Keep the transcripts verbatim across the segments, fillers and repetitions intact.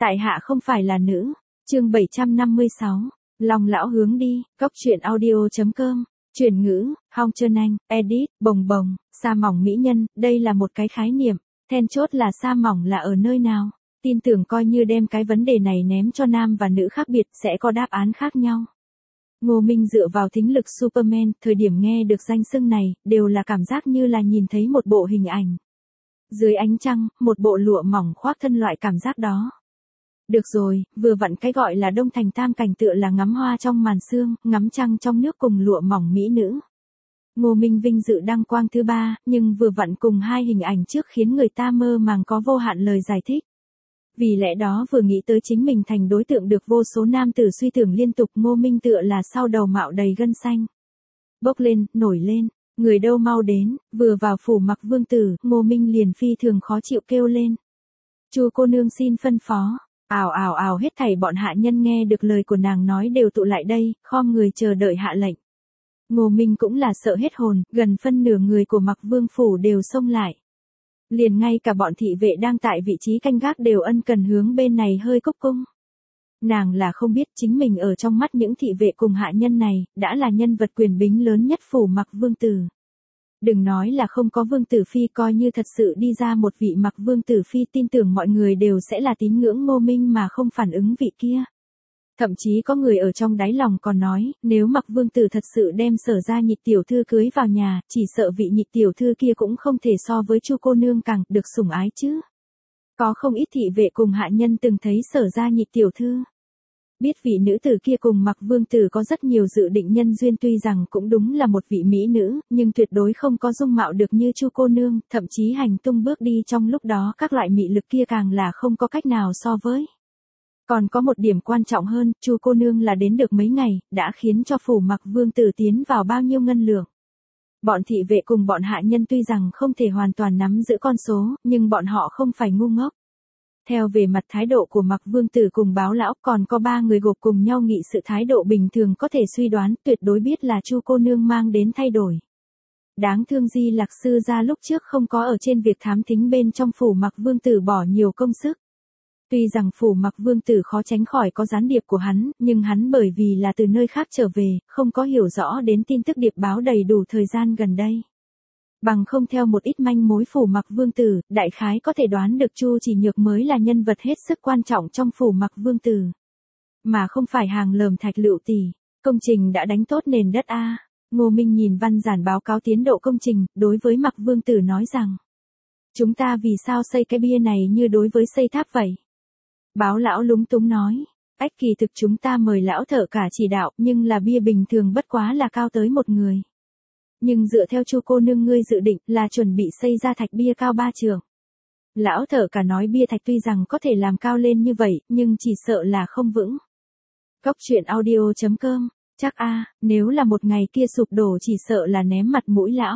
Tại hạ không phải là nữ. Chương bảy trăm năm mươi sáu. Long lão hướng đi. Cốc truyện audio chấm com. Chuyển ngữ, Hong Trơn Anh, edit, bồng bồng, sa mỏng mỹ nhân, đây là một cái khái niệm. Then chốt là sa mỏng là ở nơi nào? Tin tưởng coi như đem cái vấn đề này ném cho nam và nữ khác biệt sẽ có đáp án khác nhau. Ngô Minh dựa vào thính lực Superman, thời điểm nghe được danh xưng này, đều là cảm giác như là nhìn thấy một bộ hình ảnh. Dưới ánh trăng, một bộ lụa mỏng khoác thân loại cảm giác đó. Được rồi, vừa vặn cái gọi là đông thành tam cảnh tựa là ngắm hoa trong màn sương, ngắm trăng trong nước cùng lụa mỏng mỹ nữ. Ngô Minh vinh dự đăng quang thứ ba, nhưng vừa vặn cùng hai hình ảnh trước khiến người ta mơ màng có vô hạn lời giải thích. Vì lẽ đó vừa nghĩ tới chính mình thành đối tượng được vô số nam tử suy tưởng liên tục, Ngô Minh tựa là sau đầu mạo đầy gân xanh. Bốc lên, nổi lên, người đâu mau đến, vừa vào phủ Mặc Vương tử, Ngô Minh liền phi thường khó chịu kêu lên. Chu cô nương xin phân phó. Ào ào ào, hết thảy bọn hạ nhân nghe được lời của nàng nói đều tụ lại đây, khom người chờ đợi hạ lệnh. Ngô Minh cũng là sợ hết hồn, gần phân nửa người của Mặc Vương phủ đều xông lại. Liền ngay cả bọn thị vệ đang tại vị trí canh gác đều ân cần hướng bên này hơi cúc cung. Nàng là không biết chính mình ở trong mắt những thị vệ cùng hạ nhân này, đã là nhân vật quyền bính lớn nhất phủ Mặc Vương tử. Đừng nói là không có Vương tử phi, coi như thật sự đi ra một vị Mặc Vương tử phi, tin tưởng mọi người đều sẽ là tín ngưỡng Ngô Minh mà không phản ứng vị kia. Thậm chí có người ở trong đáy lòng còn nói, nếu Mặc Vương tử thật sự đem Sở gia nhị tiểu thư cưới vào nhà, chỉ sợ vị nhị tiểu thư kia cũng không thể so với Chu cô nương càng được sủng ái chứ. Có không ít thị vệ cùng hạ nhân từng thấy Sở gia nhị tiểu thư. Biết vị nữ tử kia cùng Mặc Vương tử có rất nhiều dự định nhân duyên, tuy rằng cũng đúng là một vị mỹ nữ, nhưng tuyệt đối không có dung mạo được như Chu cô nương, thậm chí hành tung bước đi trong lúc đó các loại mị lực kia càng là không có cách nào so với. Còn có một điểm quan trọng hơn, Chu cô nương là đến được mấy ngày, đã khiến cho phủ Mặc Vương tử tiến vào bao nhiêu ngân lượng. Bọn thị vệ cùng bọn hạ nhân tuy rằng không thể hoàn toàn nắm giữ con số, nhưng bọn họ không phải ngu ngốc. Theo về mặt thái độ của Mặc Vương tử cùng Báo lão, còn có ba người gộp cùng nhau nghị sự, thái độ bình thường có thể suy đoán tuyệt đối biết là Chu cô nương mang đến thay đổi. Đáng thương Di Lạc sư gia lúc trước không có ở trên việc thám thính bên trong phủ Mặc Vương tử bỏ nhiều công sức. Tuy rằng phủ Mặc Vương tử khó tránh khỏi có gián điệp của hắn, nhưng hắn bởi vì là từ nơi khác trở về, không có hiểu rõ đến tin tức điệp báo đầy đủ thời gian gần đây. Bằng không theo một ít manh mối phủ Mặc Vương tử, đại khái có thể đoán được Chu Chỉ Nhược mới là nhân vật hết sức quan trọng trong phủ Mặc Vương tử. Mà không phải hàng lờm Thạch Lựu tỷ. Công trình đã đánh tốt nền đất a. Ngô Minh nhìn văn giản báo cáo tiến độ công trình, đối với Mặc Vương tử nói rằng. Chúng ta vì sao xây cái bia này như đối với xây tháp vậy? Báo lão lúng túng nói. Ách, kỳ thực chúng ta mời lão thợ cả chỉ đạo, nhưng là bia bình thường bất quá là cao tới một người. Nhưng dựa theo Chu cô nương ngươi dự định là chuẩn bị xây ra thạch bia cao ba trượng. Lão thợ cả nói bia thạch tuy rằng có thể làm cao lên như vậy, nhưng chỉ sợ là không vững. Cốc truyện audio chấm com. Chắc a, nếu là một ngày kia sụp đổ chỉ sợ là ném mặt mũi lão.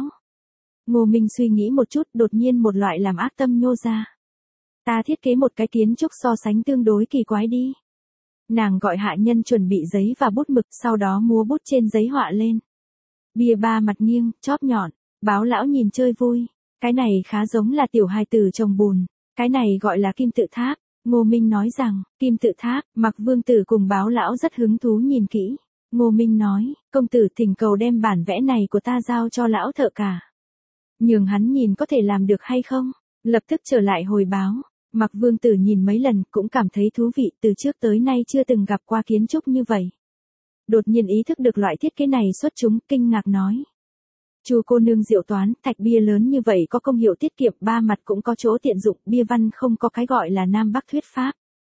Ngô Minh suy nghĩ một chút, đột nhiên một loại làm ác tâm nhô ra. Ta thiết kế một cái kiến trúc so sánh tương đối kỳ quái đi. Nàng gọi hạ nhân chuẩn bị giấy và bút mực, sau đó múa bút trên giấy họa lên. Bia ba mặt nghiêng, chóp nhọn. Báo lão nhìn chơi vui. Cái này khá giống là tiểu hài tử trồng bùn. Cái này gọi là kim tự tháp. Ngô Minh nói rằng, kim tự tháp. Mặc Vương tử cùng Báo lão rất hứng thú nhìn kỹ. Ngô Minh nói, công tử thỉnh cầu đem bản vẽ này của ta giao cho lão thợ cả. Nhường hắn nhìn có thể làm được hay không. Lập tức trở lại hồi báo. Mặc Vương tử nhìn mấy lần cũng cảm thấy thú vị, từ trước tới nay chưa từng gặp qua kiến trúc như vậy. Đột nhiên ý thức được loại thiết kế này xuất chúng, kinh ngạc nói. Chu cô nương diệu toán, thạch bia lớn như vậy có công hiệu tiết kiệm, ba mặt cũng có chỗ tiện dụng, bia văn không có cái gọi là Nam Bắc thuyết pháp.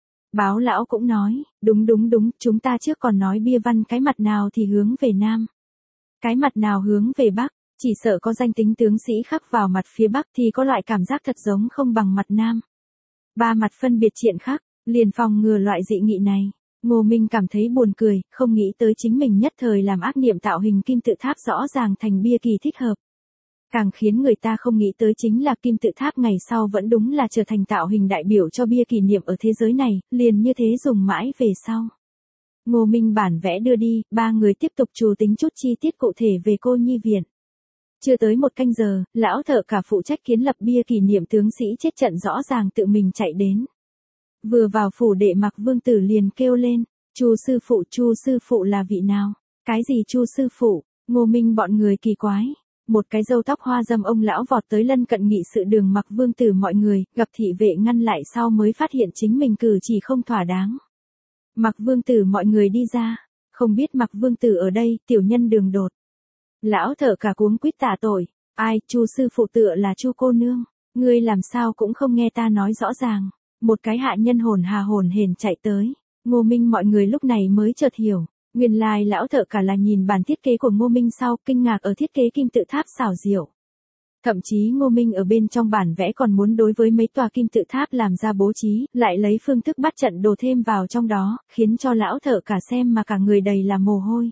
Báo lão cũng nói, đúng đúng đúng, chúng ta trước còn nói bia văn cái mặt nào thì hướng về Nam. Cái mặt nào hướng về Bắc, chỉ sợ có danh tính tướng sĩ khắc vào mặt phía Bắc thì có loại cảm giác thật giống không bằng mặt Nam. Ba mặt phân biệt triện khắc, liền phòng ngừa loại dị nghị này. Ngô Minh cảm thấy buồn cười, không nghĩ tới chính mình nhất thời làm ác niệm tạo hình kim tự tháp rõ ràng thành bia kỳ thích hợp. Càng khiến người ta không nghĩ tới chính là kim tự tháp ngày sau vẫn đúng là trở thành tạo hình đại biểu cho bia kỷ niệm ở thế giới này, liền như thế dùng mãi về sau. Ngô Minh bản vẽ đưa đi, ba người tiếp tục trù tính chút chi tiết cụ thể về cô nhi viện. Chưa tới một canh giờ, lão thợ cả phụ trách kiến lập bia kỷ niệm tướng sĩ chết trận rõ ràng tự mình chạy đến. Vừa vào phủ đệ Mặc Vương Tử liền kêu lên, Chu sư phụ, Chu sư phụ là vị nào? Cái gì Chu sư phụ? Ngô Minh bọn người kỳ quái. Một cái râu tóc hoa râm ông lão vọt tới lân cận nghị sự đường Mặc Vương Tử mọi người, gặp thị vệ ngăn lại sau mới phát hiện chính mình cử chỉ không thỏa đáng. Mặc Vương Tử mọi người đi ra, không biết Mặc Vương Tử ở đây, tiểu nhân đường đột. Lão thở cả cuống quýt tạ tội, ai, Chu sư phụ tựa là Chu cô nương, ngươi làm sao cũng không nghe ta nói rõ ràng. Một cái hạ nhân hồn hà hồn hển chạy tới, Ngô Minh mọi người lúc này mới chợt hiểu, nguyên lai lão thợ cả là nhìn bản thiết kế của Ngô Minh sau, kinh ngạc ở thiết kế kim tự tháp xảo diệu. Thậm chí Ngô Minh ở bên trong bản vẽ còn muốn đối với mấy tòa kim tự tháp làm ra bố trí, lại lấy phương thức bắt trận đồ thêm vào trong đó, khiến cho lão thợ cả xem mà cả người đầy là mồ hôi.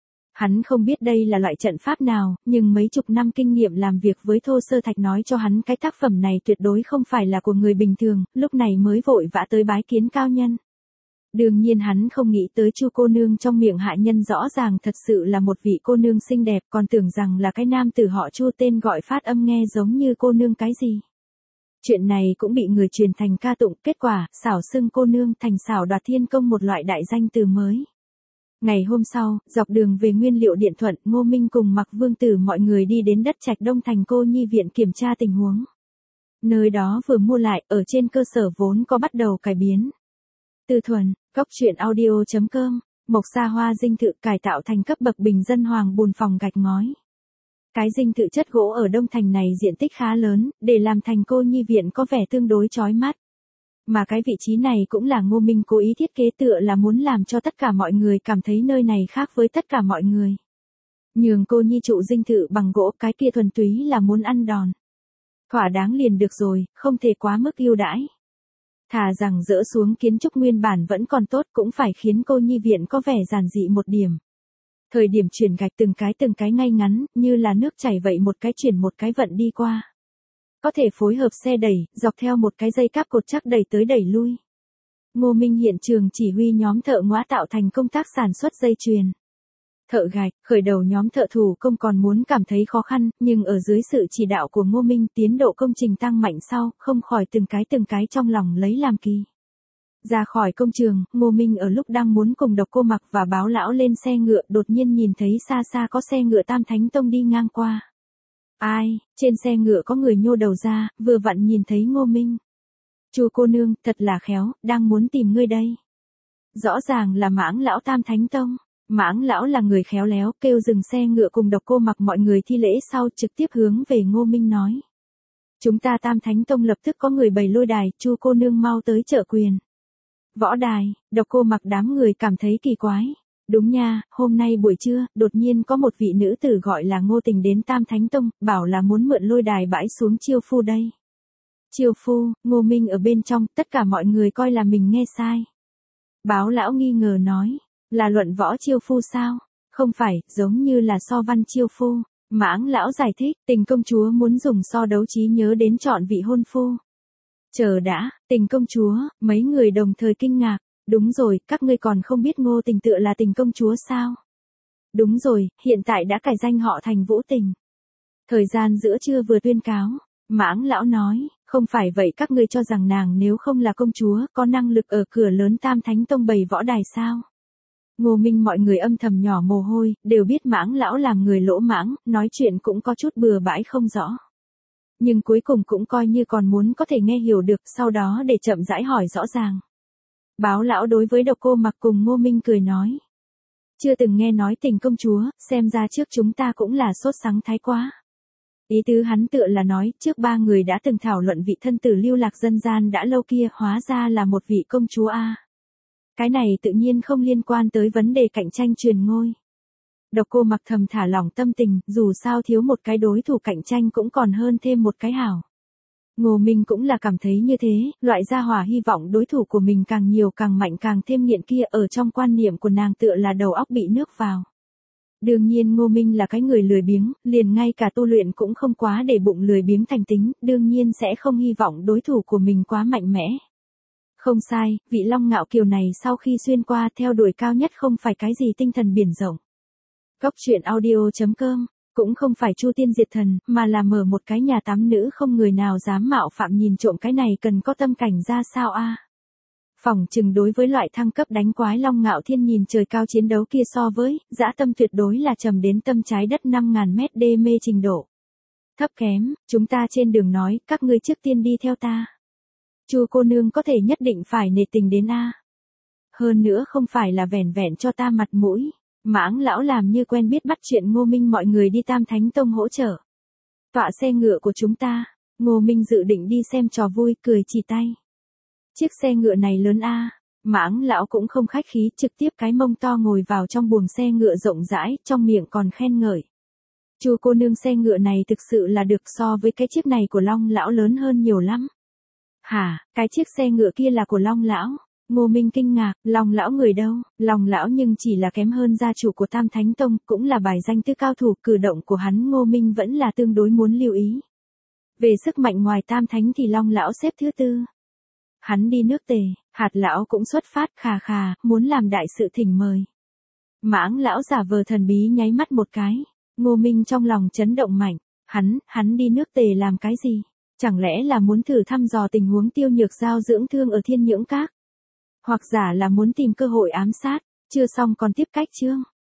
Hắn không biết đây là loại trận pháp nào, nhưng mấy chục năm kinh nghiệm làm việc với thô sơ thạch nói cho hắn cái tác phẩm này tuyệt đối không phải là của người bình thường, lúc này mới vội vã tới bái kiến cao nhân. Đương nhiên hắn không nghĩ tới Chu cô nương trong miệng hạ nhân rõ ràng thật sự là một vị cô nương xinh đẹp, còn tưởng rằng là cái nam tử họ Chu tên gọi phát âm nghe giống như cô nương cái gì. Chuyện này cũng bị người truyền thành ca tụng, kết quả, xảo xưng cô nương thành xảo đoạt thiên công một loại đại danh từ mới. Ngày hôm sau, dọc đường về Nguyên Liệu Điện Thuận, Ngô Minh cùng Mặc Vương Tử mọi người đi đến đất Trạch Đông thành Cô Nhi viện kiểm tra tình huống. Nơi đó vừa mua lại, ở trên cơ sở vốn có bắt đầu cải biến. Tư Thuần, Cốc truyện audio chấm com, Mộc Sa Hoa dinh thự cải tạo thành cấp bậc bình dân hoàng bùn phòng gạch ngói. Cái dinh thự chất gỗ ở Đông Thành này diện tích khá lớn, để làm thành Cô Nhi viện có vẻ tương đối chói mắt. Mà cái vị trí này cũng là Ngô Minh cố ý thiết kế tựa là muốn làm cho tất cả mọi người cảm thấy nơi này khác với tất cả mọi người. Nhường Cô Nhi trụ dinh thự bằng gỗ, cái kia thuần túy là muốn ăn đòn. Thỏa đáng liền được rồi, không thể quá mức ưu đãi. Thà rằng dỡ xuống kiến trúc nguyên bản vẫn còn tốt, cũng phải khiến Cô Nhi viện có vẻ giản dị một điểm. Thời điểm chuyển gạch từng cái từng cái ngay ngắn, như là nước chảy vậy, một cái chuyển một cái vận đi qua. Có thể phối hợp xe đẩy, dọc theo một cái dây cáp cột chắc đẩy tới đẩy lui. Ngô Minh hiện trường chỉ huy nhóm thợ ngóa tạo thành công tác sản xuất dây chuyền. Thợ gạch, khởi đầu nhóm thợ thủ công còn muốn cảm thấy khó khăn, nhưng ở dưới sự chỉ đạo của Ngô Minh tiến độ công trình tăng mạnh sau, không khỏi từng cái từng cái trong lòng lấy làm kỳ. Ra khỏi công trường, Ngô Minh ở lúc đang muốn cùng Độc Cô Mặc và Báo Lão lên xe ngựa đột nhiên nhìn thấy xa xa có xe ngựa Tam Thánh Tông đi ngang qua. Ai, trên xe ngựa có người nhô đầu ra, vừa vặn nhìn thấy Ngô Minh. Chu cô nương, thật là khéo, đang muốn tìm ngươi đây. Rõ ràng là Mãng Lão Tam Thánh Tông. Mãng Lão là người khéo léo, kêu dừng xe ngựa cùng Độc Cô Mặc mọi người thi lễ sau trực tiếp hướng về Ngô Minh nói. Chúng ta Tam Thánh Tông lập tức có người bày lôi đài, Chu cô nương mau tới trợ quyền. Võ đài, Độc Cô Mặc đám người cảm thấy kỳ quái. Đúng nha, hôm nay buổi trưa, đột nhiên có một vị nữ tử gọi là Ngô Tình đến Tam Thánh Tông, bảo là muốn mượn lôi đài bãi xuống chiêu phu đây. Chiêu phu, Ngô Minh ở bên trong, tất cả mọi người coi là mình nghe sai. Báo Lão nghi ngờ nói, là luận võ chiêu phu sao? Không phải, giống như là so văn chiêu phu. Mãng Lão giải thích, Tình công chúa muốn dùng so đấu trí nhớ đến chọn vị hôn phu. Chờ đã, Tình công chúa, mấy người đồng thời kinh ngạc. Đúng rồi, các ngươi còn không biết Ngô Tình tựa là Tình công chúa sao? Đúng rồi, hiện tại đã cải danh họ thành Vũ Tình. Thời gian giữa trưa vừa tuyên cáo, Mãng Lão nói, không phải vậy, các ngươi cho rằng nàng nếu không là công chúa, có năng lực ở cửa lớn Tam Thánh Tông bày võ đài sao? Ngô Minh mọi người âm thầm nhỏ mồ hôi, đều biết Mãng Lão làm người lỗ mãng, nói chuyện cũng có chút bừa bãi không rõ. Nhưng cuối cùng cũng coi như còn muốn có thể nghe hiểu được, sau đó để chậm rãi hỏi rõ ràng. Báo Lão đối với Độc Cô Mặc cùng Ngô Minh cười nói. Chưa từng nghe nói Tình công chúa, xem ra trước chúng ta cũng là sốt sắng thái quá. Ý tứ hắn tựa là nói, trước ba người đã từng thảo luận vị thân tử lưu lạc dân gian đã lâu kia, hóa ra là một vị công chúa a. Cái này tự nhiên không liên quan tới vấn đề cạnh tranh truyền ngôi. Độc Cô Mặc thầm thả lỏng tâm tình, dù sao thiếu một cái đối thủ cạnh tranh cũng còn hơn thêm một cái hảo. Ngô Minh cũng là cảm thấy như thế, loại gia hỏa hy vọng đối thủ của mình càng nhiều càng mạnh càng thêm nghiện kia ở trong quan niệm của nàng tựa là đầu óc bị nước vào. Đương nhiên Ngô Minh là cái người lười biếng, liền ngay cả tu luyện cũng không quá để bụng lười biếng thành tính, đương nhiên sẽ không hy vọng đối thủ của mình quá mạnh mẽ. Không sai, vị Long Ngạo Kiều này sau khi xuyên qua theo đuổi cao nhất không phải cái gì tinh thần biển rộng. Cốc truyện audio chấm com, cũng không phải Chu Tiên Diệt Thần, mà là mở một cái nhà tắm nữ không người nào dám mạo phạm, nhìn trộm cái này cần có tâm cảnh ra sao a. Phỏng chừng đối với loại thăng cấp đánh quái Long Ngạo Thiên nhìn trời cao chiến đấu kia so với, dã tâm tuyệt đối là trầm đến tâm trái đất năm ngàn mét đê mê trình độ. Thấp kém, chúng ta trên đường nói, các ngươi trước tiên đi theo ta. Chu cô nương có thể nhất định phải nể tình đến a. Hơn nữa không phải là vẻn vẹn cho ta mặt mũi. Mãng lão làm như quen biết bắt chuyện Ngô Minh mọi người đi Tam Thánh Tông hỗ trợ. Tọa xe ngựa của chúng ta, Ngô Minh dự định đi xem trò vui, cười chỉ tay. Chiếc xe ngựa này lớn a. Mãng lão cũng không khách khí, trực tiếp cái mông to ngồi vào trong buồng xe ngựa rộng rãi, trong miệng còn khen ngợi. Chu cô nương xe ngựa này thực sự là được, so với cái chiếc này của Long lão lớn hơn nhiều lắm. Hả, cái chiếc xe ngựa kia là của Long lão? Ngô Minh kinh ngạc, Long lão người đâu? Long lão nhưng chỉ là kém hơn gia chủ của Tam Thánh Tông, cũng là bài danh tư cao thủ, cử động của hắn Ngô Minh vẫn là tương đối muốn lưu ý. Về sức mạnh ngoài Tam Thánh thì Long lão xếp thứ tư. Hắn đi nước Tề, Hạt lão cũng xuất phát, khà khà, muốn làm đại sự thỉnh mời. Mãng lão giả vờ thần bí nháy mắt một cái. Ngô Minh trong lòng chấn động mạnh. Hắn, hắn đi nước Tề làm cái gì? Chẳng lẽ là muốn thử thăm dò tình huống Tiêu Nhược Giao dưỡng thương ở Thiên Nhưỡng Các? Hoặc giả là muốn tìm cơ hội ám sát? Chưa xong còn tiếp cách chương.